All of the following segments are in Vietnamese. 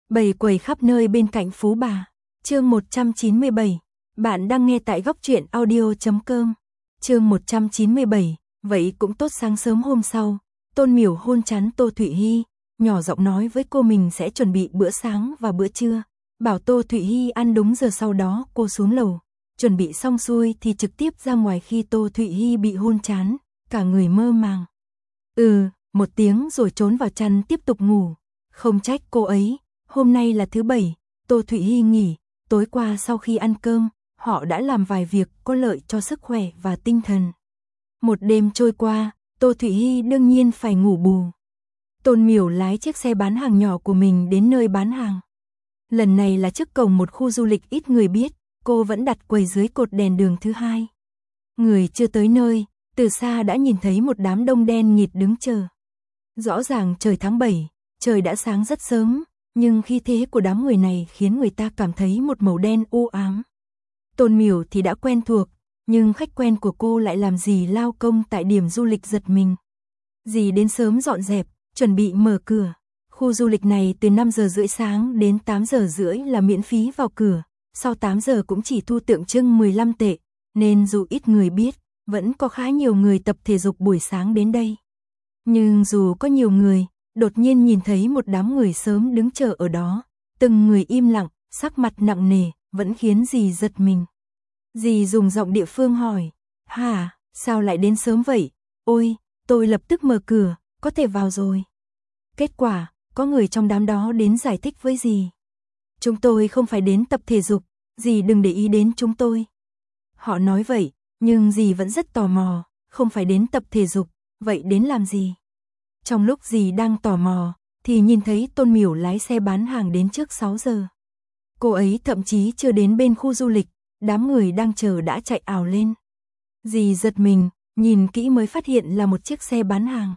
Bầy quầy khắp nơi bên cạnh Phú Bà. Chương 197. Bạn đang nghe tại góc truyện audio.com. Chương 197. Vậy cũng tốt. Sáng sớm hôm sau, Tôn Miểu hôn trán Tô Thụy Hi, nhỏ giọng nói với cô mình sẽ chuẩn bị bữa sáng và bữa trưa, bảo Tô Thụy Hi ăn đúng giờ. Sau đó cô xuống lầu, chuẩn bị xong xuôi thì trực tiếp ra ngoài. Khi Tô Thụy Hi bị hôn trán, cả người mơ màng. Một tiếng rồi trốn vào chăn tiếp tục ngủ. Không trách cô ấy, hôm nay là thứ Bảy, Tô Thụy Hi nghỉ, tối qua sau khi ăn cơm, họ đã làm vài việc có lợi cho sức khỏe và tinh thần. Một đêm trôi qua, Tô Thụy Hi đương nhiên phải ngủ bù. Tôn Miểu lái chiếc xe bán hàng nhỏ của mình đến nơi bán hàng. Lần này là trước cổng một khu du lịch ít người biết, cô vẫn đặt quầy dưới cột đèn đường thứ hai. Người chưa tới nơi, từ xa đã nhìn thấy một đám đông đen nghịt đứng chờ. Rõ ràng trời tháng 7, trời đã sáng rất sớm, nhưng khí thế của đám người này khiến người ta cảm thấy một màu đen u ám. Tôn Miểu thì đã quen thuộc, nhưng khách quen của cô lại làm dì lao công tại điểm du lịch giật mình. Dì đến sớm dọn dẹp, chuẩn bị mở cửa. Khu du lịch này từ 5 giờ rưỡi sáng đến 8 giờ rưỡi là miễn phí vào cửa, sau 8 giờ cũng chỉ thu tượng trưng 15 tệ, nên dù ít người biết, vẫn có khá nhiều người tập thể dục buổi sáng đến đây. Nhưng dù có nhiều người, đột nhiên nhìn thấy một đám người sớm đứng chờ ở đó, từng người im lặng, sắc mặt nặng nề, vẫn khiến dì giật mình. Dì dùng giọng địa phương hỏi, hả, sao lại đến sớm vậy? Ôi, tôi lập tức mở cửa, có thể vào rồi. Kết quả, có người trong đám đó đến giải thích với dì. Chúng tôi không phải đến tập thể dục, dì đừng để ý đến chúng tôi. Họ nói vậy, nhưng dì vẫn rất tò mò, không phải đến tập thể dục, vậy đến làm gì? Trong lúc dì đang tò mò, thì nhìn thấy Tôn Miểu lái xe bán hàng đến trước 6 giờ. Cô ấy thậm chí chưa đến bên khu du lịch, đám người đang chờ đã chạy ào lên. Dì giật mình, nhìn kỹ mới phát hiện là một chiếc xe bán hàng.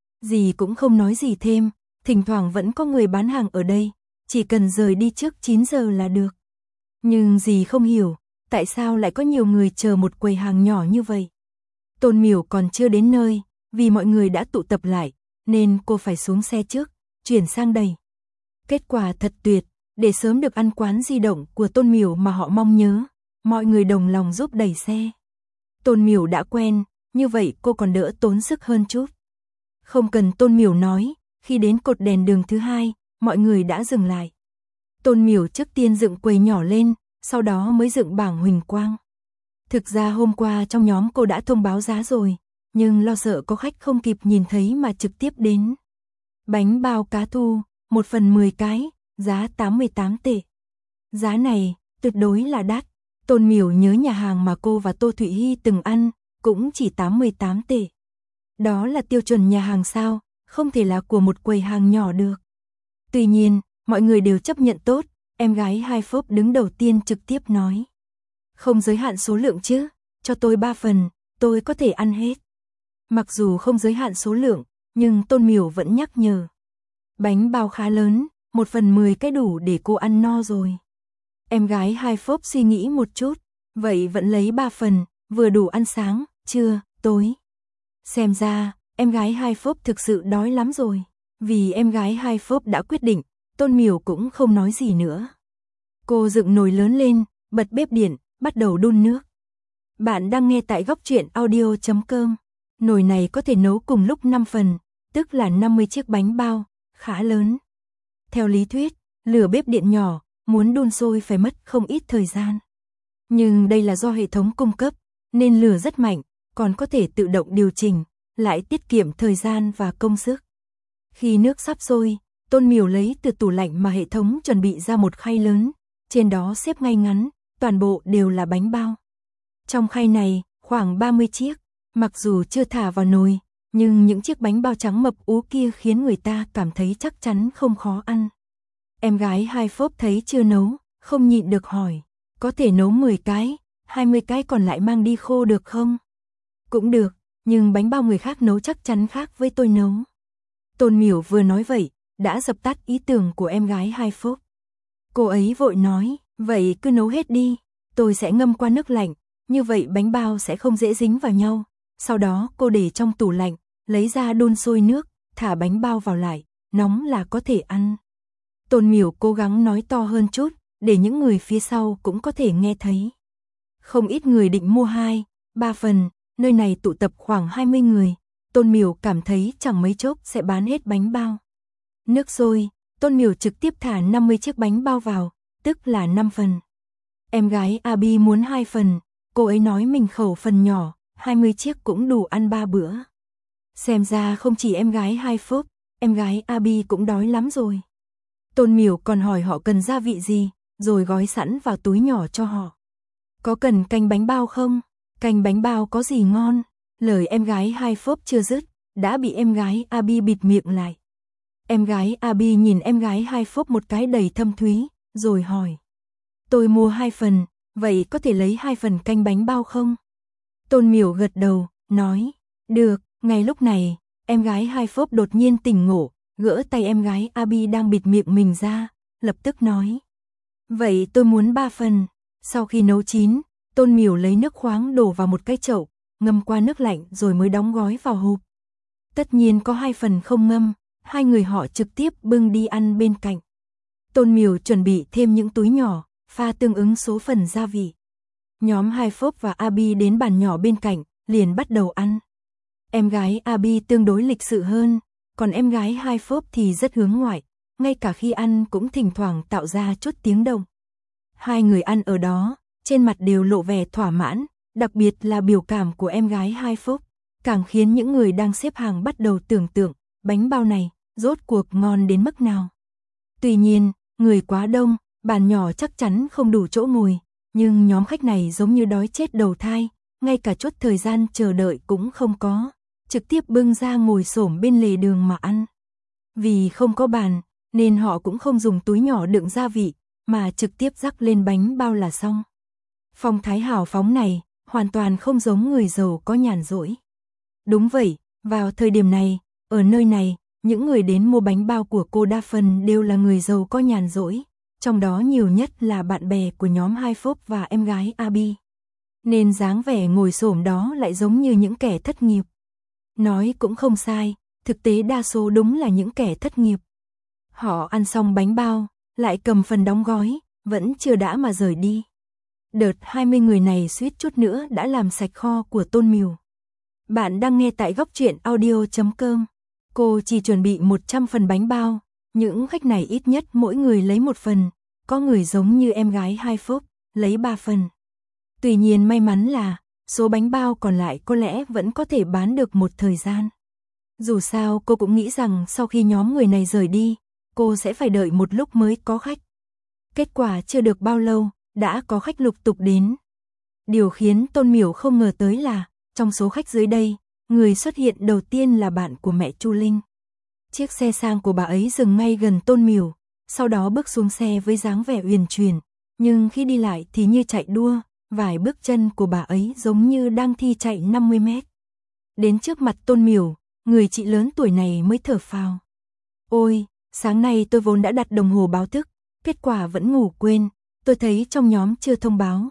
Dì cũng không nói gì thêm, thỉnh thoảng vẫn có người bán hàng ở đây, chỉ cần rời đi trước 9 giờ là được. Nhưng dì không hiểu, tại sao lại có nhiều người chờ một quầy hàng nhỏ như vậy. Tôn Miểu còn chưa đến nơi, vì mọi người đã tụ tập lại, nên cô phải xuống xe trước, chuyển sang đây. Kết quả thật tuyệt, để sớm được ăn quán di động của Tôn Miểu mà họ mong nhớ, mọi người đồng lòng giúp đẩy xe. Tôn Miểu đã quen, như vậy cô còn đỡ tốn sức hơn chút. Không cần Tôn Miểu nói, khi đến cột đèn đường thứ hai, mọi người đã dừng lại. Tôn Miểu trước tiên dựng quầy nhỏ lên, sau đó mới dựng bảng huỳnh quang. Thực ra hôm qua trong nhóm cô đã thông báo giá rồi, nhưng lo sợ có khách không kịp nhìn thấy mà trực tiếp đến. Bánh bao cá thu, 1 phần 10 cái, giá 88 tệ. Giá này, tuyệt đối là đắt. Tôn Miểu nhớ nhà hàng mà cô và Tô Thụy Hi từng ăn, cũng chỉ 88 tệ. Đó là tiêu chuẩn nhà hàng sao, không thể là của một quầy hàng nhỏ được. Tuy nhiên, mọi người đều chấp nhận tốt, em gái Hai Phốp đứng đầu tiên trực tiếp nói. Không giới hạn số lượng chứ, cho tôi 3 phần, tôi có thể ăn hết. Mặc dù không giới hạn số lượng, nhưng Tôn Miểu vẫn nhắc nhở. Bánh bao khá lớn, 1 phần 10 cái đủ để cô ăn no rồi. Em gái Hai Phốp suy nghĩ một chút, vậy vẫn lấy 3 phần, vừa đủ ăn sáng, trưa, tối. Xem ra, em gái Hai Phốp thực sự đói lắm rồi. Vì em gái Hai Phốp đã quyết định, Tôn Miểu cũng không nói gì nữa. Cô dựng nồi lớn lên, bật bếp điện, bắt đầu đun nước. Bạn đang nghe tại góc truyện audio.com. Nồi này có thể nấu cùng lúc 5 phần, tức là 50 chiếc bánh bao, khá lớn. Theo lý thuyết, lửa bếp điện nhỏ, muốn đun sôi phải mất không ít thời gian. Nhưng đây là do hệ thống cung cấp, nên lửa rất mạnh, còn có thể tự động điều chỉnh, lại tiết kiệm thời gian và công sức. Khi nước sắp sôi, Tôn Miểu lấy từ tủ lạnh mà hệ thống chuẩn bị ra một khay lớn, trên đó xếp ngay ngắn, toàn bộ đều là bánh bao. Trong khay này, khoảng 30 chiếc, mặc dù chưa thả vào nồi, nhưng những chiếc bánh bao trắng mập ú kia khiến người ta cảm thấy chắc chắn không khó ăn. Em gái Hai Phốp thấy chưa nấu, không nhịn được hỏi, có thể nấu 10 cái, 20 cái còn lại mang đi khô được không? Cũng được, nhưng bánh bao người khác nấu chắc chắn khác với tôi nấu. Tôn Miểu vừa nói vậy, đã dập tắt ý tưởng của em gái Hai Phốp. Cô ấy vội nói, vậy cứ nấu hết đi, tôi sẽ ngâm qua nước lạnh, như vậy bánh bao sẽ không dễ dính vào nhau. Sau đó cô để trong tủ lạnh, lấy ra đun sôi nước, thả bánh bao vào lại, nóng là có thể ăn. Tôn Miểu cố gắng nói to hơn chút, để những người phía sau cũng có thể nghe thấy. Không ít người định mua 2, 3 phần, nơi này tụ tập khoảng 20 người. Tôn Miểu cảm thấy chẳng mấy chốc sẽ bán hết bánh bao. Nước sôi, Tôn Miểu trực tiếp thả 50 chiếc bánh bao vào, tức là 5 phần. Em gái Abi muốn 2 phần, cô ấy nói mình khẩu phần nhỏ, 20 chiếc cũng đủ ăn 3 bữa. Xem ra không chỉ em gái Hai Phúc, em gái Abi cũng đói lắm rồi. Tôn Miểu còn hỏi họ cần gia vị gì, rồi gói sẵn vào túi nhỏ cho họ. Có cần canh bánh bao không? Canh bánh bao có gì ngon? Lời em gái Hai Phúc chưa dứt, đã bị em gái Abi bịt miệng lại. Em gái Abi nhìn em gái Hai Phúc một cái đầy thâm thúy, rồi hỏi. Tôi mua 2 phần, vậy có thể lấy 2 phần canh bánh bao không? Tôn Miểu gật đầu, nói. Được, ngay lúc này, em gái Hai Phúc đột nhiên tỉnh ngộ, gỡ tay em gái Abi đang bịt miệng mình ra, lập tức nói. Vậy tôi muốn 3 phần. Sau khi nấu chín, Tôn Miểu lấy nước khoáng đổ vào một cái chậu, ngâm qua nước lạnh rồi mới đóng gói vào hộp. Tất nhiên có 2 phần không ngâm, hai người họ trực tiếp bưng đi ăn bên cạnh. Tôn Miểu chuẩn bị thêm những túi nhỏ, pha tương ứng số phần gia vị. Nhóm Hai Phúc và Abi đến bàn nhỏ bên cạnh, liền bắt đầu ăn. Em gái Abi tương đối lịch sự hơn, còn em gái Hai Phúc thì rất hướng ngoại, ngay cả khi ăn cũng thỉnh thoảng tạo ra chút tiếng động. Hai người ăn ở đó, trên mặt đều lộ vẻ thỏa mãn, đặc biệt là biểu cảm của em gái Hai Phúc, càng khiến những người đang xếp hàng bắt đầu tưởng tượng, bánh bao này, rốt cuộc ngon đến mức nào. Tuy nhiên, người quá đông, bàn nhỏ chắc chắn không đủ chỗ ngồi, nhưng nhóm khách này giống như đói chết đầu thai, ngay cả chút thời gian chờ đợi cũng không có, trực tiếp bưng ra ngồi xổm bên lề đường mà ăn. Vì không có bàn, nên họ cũng không dùng túi nhỏ đựng gia vị, mà trực tiếp rắc lên bánh bao là xong. Phong thái hào phóng này, hoàn toàn không giống người giàu có nhàn rỗi. Đúng vậy, vào thời điểm này, ở nơi này, những người đến mua bánh bao của cô đa phần đều là người giàu có nhàn rỗi, trong đó nhiều nhất là bạn bè của nhóm Hai Phúc và em gái Abi. Nên dáng vẻ ngồi xổm đó lại giống như những kẻ thất nghiệp. Nói cũng không sai, thực tế đa số đúng là những kẻ thất nghiệp. Họ ăn xong bánh bao, lại cầm phần đóng gói, vẫn chưa đã mà rời đi. Đợt 20 người này suýt chút nữa đã làm sạch kho của Tôn Miểu. Bạn đang nghe tại góc truyện audio.com. Cô chỉ chuẩn bị 100 phần bánh bao, những khách này ít nhất mỗi người lấy 1 phần, có người giống như em gái Hai Phúc, lấy 3 phần. Tuy nhiên may mắn là, số bánh bao còn lại có lẽ vẫn có thể bán được một thời gian. Dù sao cô cũng nghĩ rằng sau khi nhóm người này rời đi, cô sẽ phải đợi một lúc mới có khách. Kết quả chưa được bao lâu, đã có khách lục tục đến. Điều khiến Tôn Miểu không ngờ tới là, trong số khách dưới đây, người xuất hiện đầu tiên là bạn của mẹ Chu Linh. Chiếc xe sang của bà ấy dừng ngay gần Tôn Miểu, sau đó bước xuống xe với dáng vẻ uyển chuyển, nhưng khi đi lại thì như chạy đua, vài bước chân của bà ấy giống như đang thi chạy 50 mét. Đến trước mặt Tôn Miểu, người chị lớn tuổi này mới thở phào. Ôi, sáng nay tôi vốn đã đặt đồng hồ báo thức, kết quả vẫn ngủ quên, tôi thấy trong nhóm chưa thông báo,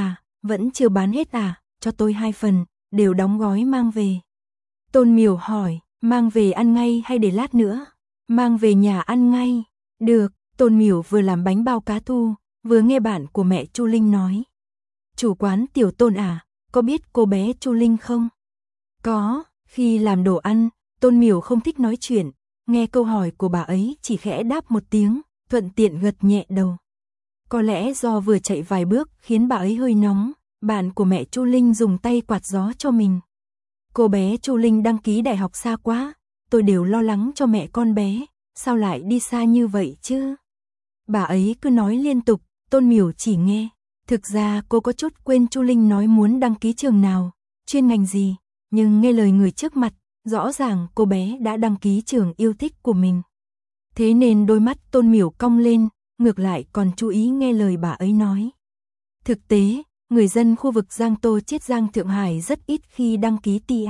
vẫn chưa bán hết cho tôi 2 phần, đều đóng gói mang về. Tôn Miểu hỏi, mang về ăn ngay hay để lát nữa? Mang về nhà ăn ngay. Được, Tôn Miểu vừa làm bánh bao cá thu, vừa nghe bạn của mẹ Chu Linh nói. Chủ quán Tiểu Tôn có biết cô bé Chu Linh không? Có, khi làm đồ ăn, Tôn Miểu không thích nói chuyện, nghe câu hỏi của bà ấy chỉ khẽ đáp một tiếng, thuận tiện gật nhẹ đầu. Có lẽ do vừa chạy vài bước khiến bà ấy hơi nóng, bạn của mẹ Chu Linh dùng tay quạt gió cho mình. Cô bé Chu Linh đăng ký đại học xa quá, tôi đều lo lắng cho mẹ con bé, sao lại đi xa như vậy chứ? Bà ấy cứ nói liên tục, Tôn Miểu chỉ nghe. Thực ra cô có chút quên Chu Linh nói muốn đăng ký trường nào, chuyên ngành gì, nhưng nghe lời người trước mặt, rõ ràng cô bé đã đăng ký trường yêu thích của mình. Thế nên đôi mắt Tôn Miểu cong lên, ngược lại còn chú ý nghe lời bà ấy nói. Thực tế, người dân khu vực Giang Tô Chiết Giang Thượng Hải rất ít khi đăng ký TIA.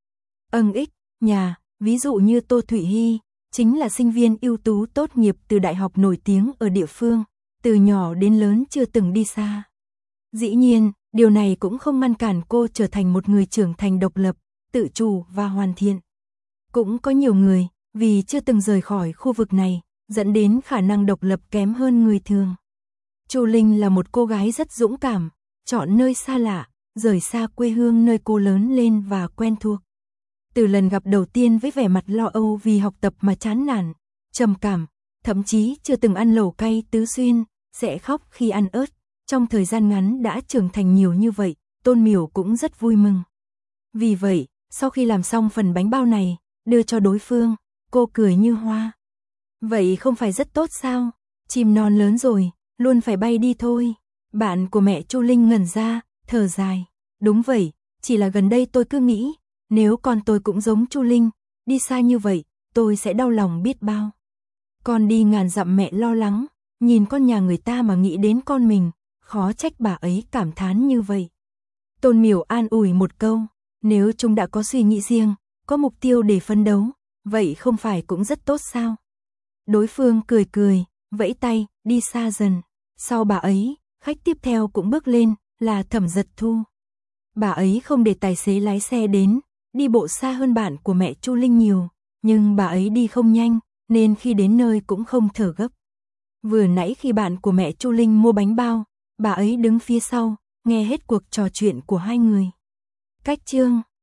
Nhà, ví dụ như Tô Thủy Hy, chính là sinh viên ưu tú tốt nghiệp từ đại học nổi tiếng ở địa phương, từ nhỏ đến lớn chưa từng đi xa. Dĩ nhiên, điều này cũng không ngăn cản cô trở thành một người trưởng thành độc lập, tự chủ và hoàn thiện. Cũng có nhiều người, vì chưa từng rời khỏi khu vực này, dẫn đến khả năng độc lập kém hơn người thường. Chu Linh là một cô gái rất dũng cảm, chọn nơi xa lạ, rời xa quê hương nơi cô lớn lên và quen thuộc. Từ lần gặp đầu tiên với vẻ mặt lo âu vì học tập mà chán nản, trầm cảm, thậm chí chưa từng ăn lẩu cay Tứ Xuyên, sẽ khóc khi ăn ớt, trong thời gian ngắn đã trưởng thành nhiều như vậy, Tôn Miểu cũng rất vui mừng. Vì vậy, sau khi làm xong phần bánh bao này, đưa cho đối phương, cô cười như hoa. Vậy không phải rất tốt sao? Chim non lớn rồi, luôn phải bay đi thôi. Bạn của mẹ Chu Linh ngẩn ra, thở dài. Đúng vậy, chỉ là gần đây tôi cứ nghĩ, nếu con tôi cũng giống Chu Linh, đi xa như vậy, tôi sẽ đau lòng biết bao. Con đi ngàn dặm mẹ lo lắng, nhìn con nhà người ta mà nghĩ đến con mình, khó trách bà ấy cảm thán như vậy. Tôn Miểu an ủi một câu, nếu chúng đã có suy nghĩ riêng, có mục tiêu để phấn đấu, vậy không phải cũng rất tốt sao? Đối phương cười cười, vẫy tay, đi xa dần. Sau bà ấy, khách tiếp theo cũng bước lên, là Thẩm Giật Thu. Bà ấy không để tài xế lái xe đến, đi bộ xa hơn bạn của mẹ Chu Linh nhiều, nhưng bà ấy đi không nhanh, nên khi đến nơi cũng không thở gấp. Vừa nãy khi bạn của mẹ Chu Linh mua bánh bao, bà ấy đứng phía sau, nghe hết cuộc trò chuyện của hai người. Cách chương